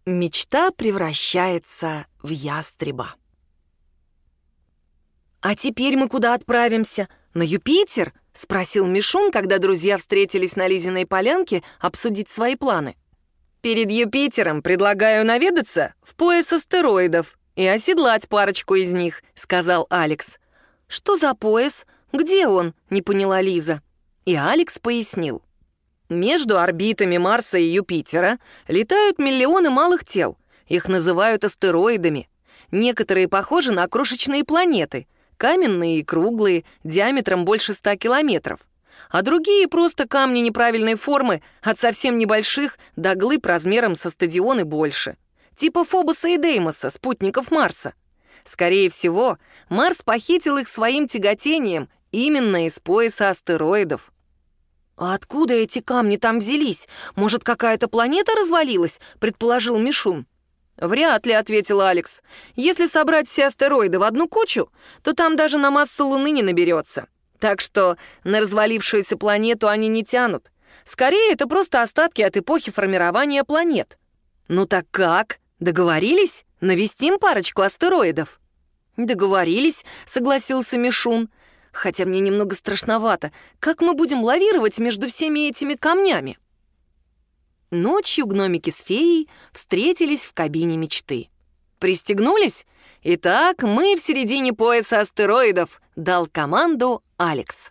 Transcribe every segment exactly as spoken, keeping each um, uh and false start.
Мечта превращается в ястреба. «А теперь мы куда отправимся? На Юпитер?» — спросил Мишун, когда друзья встретились на Лизиной полянке обсудить свои планы. «Перед Юпитером предлагаю наведаться в пояс астероидов и оседлать парочку из них», — сказал Алекс. «Что за пояс? Где он?» — не поняла Лиза. И Алекс пояснил. Между орбитами Марса и Юпитера летают миллионы малых тел. Их называют астероидами. Некоторые похожи на крошечные планеты, каменные и круглые, диаметром больше ста километров. А другие просто камни неправильной формы, от совсем небольших до глыб размером со стадион и больше. Типа Фобоса и Деймоса, спутников Марса. Скорее всего, Марс похитил их своим тяготением именно из пояса астероидов. «А откуда эти камни там взялись? Может, какая-то планета развалилась?» — предположил Мишун. «Вряд ли», — ответил Алекс. «Если собрать все астероиды в одну кучу, то там даже на массу Луны не наберется. Так что на развалившуюся планету они не тянут. Скорее, это просто остатки от эпохи формирования планет». «Ну так как? Договорились? Навестим парочку астероидов?» «Договорились», — согласился Мишун. «Хотя мне немного страшновато. Как мы будем лавировать между всеми этими камнями?» Ночью гномики с феей встретились в кабине мечты. «Пристегнулись? Итак, мы в середине пояса астероидов», — дал команду Алекс.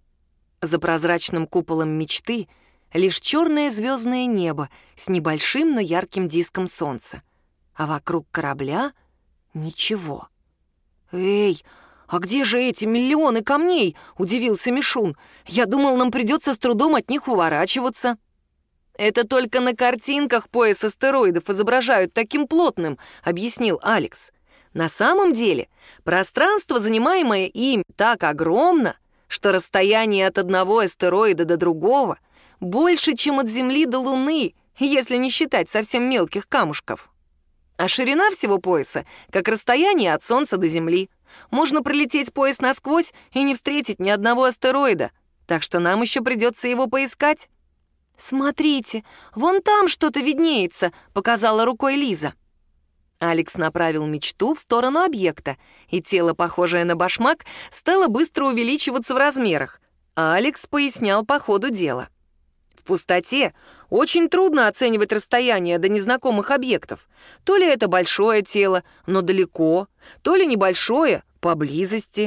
За прозрачным куполом мечты лишь черное звездное небо с небольшим, но ярким диском солнца. А вокруг корабля — ничего. «Эй, а где же эти миллионы камней?» — удивился Мишун. «Я думал, нам придется с трудом от них уворачиваться». «Это только на картинках пояс астероидов изображают таким плотным», — объяснил Алекс. «На самом деле пространство, занимаемое им, так огромно, что расстояние от одного астероида до другого больше, чем от Земли до Луны, если не считать совсем мелких камушков. А ширина всего пояса как расстояние от Солнца до Земли. Можно пролететь пояс насквозь и не встретить ни одного астероида, так что нам еще придется его поискать». «Смотрите, вон там что-то виднеется», — показала рукой Лиза. Алекс направил мечту в сторону объекта, и тело, похожее на башмак, стало быстро увеличиваться в размерах, а Алекс пояснял по ходу дела. В пустоте очень трудно оценивать расстояние до незнакомых объектов. То ли это большое тело, но далеко, то ли небольшое, поблизости.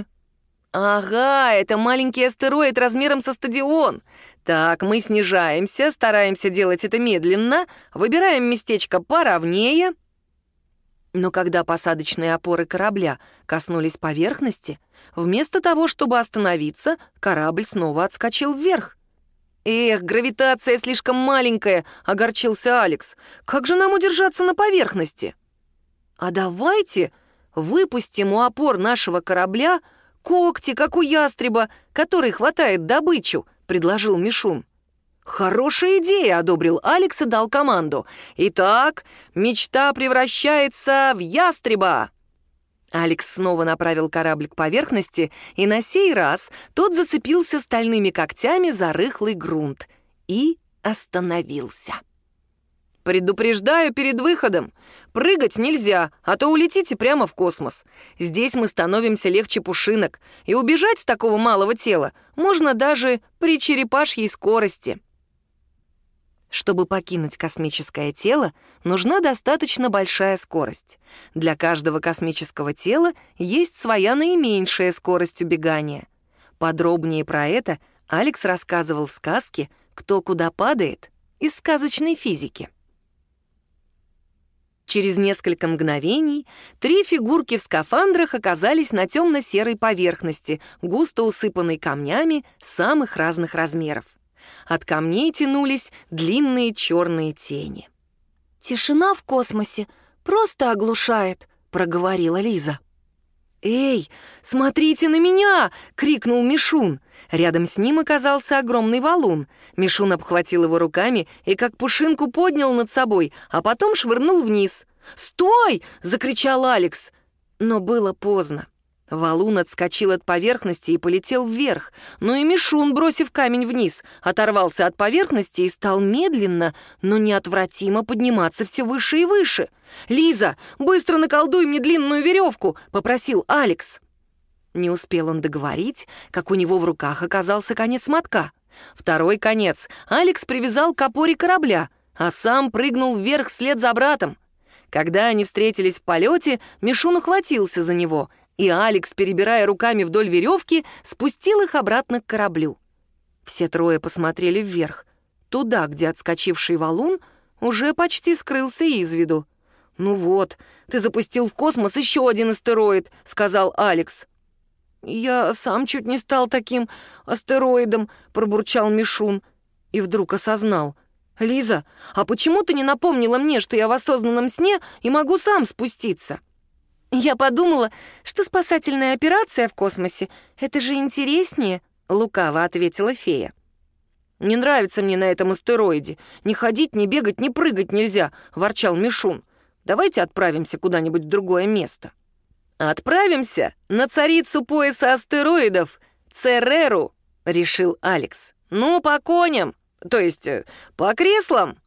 «Ага, это маленький астероид размером со стадион. Так, мы снижаемся, стараемся делать это медленно, выбираем местечко поровнее». Но когда посадочные опоры корабля коснулись поверхности, вместо того, чтобы остановиться, корабль снова отскочил вверх. «Эх, гравитация слишком маленькая», — огорчился Алекс. «Как же нам удержаться на поверхности?» «А давайте выпустим у опор нашего корабля когти, как у ястреба, который хватает добычу», — предложил Мишун. «Хорошая идея», — одобрил Алекс и дал команду. «Итак, мечта превращается в ястреба». Алекс снова направил корабль к поверхности, и на сей раз тот зацепился стальными когтями за рыхлый грунт и остановился. «Предупреждаю перед выходом. Прыгать нельзя, а то улетите прямо в космос. Здесь мы становимся легче пушинок, и убежать с такого малого тела можно даже при черепашьей скорости». Чтобы покинуть космическое тело, нужна достаточно большая скорость. Для каждого космического тела есть своя наименьшая скорость убегания. Подробнее про это Алекс рассказывал в сказке «Кто куда падает» из сказочной физики. Через несколько мгновений три фигурки в скафандрах оказались на темно-серой поверхности, густо усыпанной камнями самых разных размеров. От камней тянулись длинные черные тени. «Тишина в космосе просто оглушает», — проговорила Лиза. «Эй, смотрите на меня!» — крикнул Мишун. Рядом с ним оказался огромный валун. Мишун обхватил его руками и как пушинку поднял над собой, а потом швырнул вниз. «Стой!» — закричал Алекс. Но было поздно. Валун отскочил от поверхности и полетел вверх, но и Мишун, бросив камень вниз, оторвался от поверхности и стал медленно, но неотвратимо подниматься все выше и выше. «Лиза, быстро наколдуй мне длинную веревку!» — попросил Алекс. Не успел он договорить, как у него в руках оказался конец мотка. Второй конец Алекс привязал к опоре корабля, а сам прыгнул вверх вслед за братом. Когда они встретились в полете, Мишун ухватился за него, и Алекс, перебирая руками вдоль веревки, спустил их обратно к кораблю. Все трое посмотрели вверх, туда, где отскочивший валун уже почти скрылся из виду. «Ну вот, ты запустил в космос еще один астероид», — сказал Алекс. «Я сам чуть не стал таким астероидом», — пробурчал Мишун. И вдруг осознал. «Лиза, а почему ты не напомнила мне, что я в осознанном сне и могу сам спуститься?» «Я подумала, что спасательная операция в космосе — это же интереснее», — лукаво ответила фея. «Не нравится мне на этом астероиде. Ни ходить, ни бегать, ни прыгать нельзя», — ворчал Мишун. «Давайте отправимся куда-нибудь в другое место». «Отправимся на царицу пояса астероидов, Цереру», — решил Алекс. «Ну, по коням, то есть по креслам».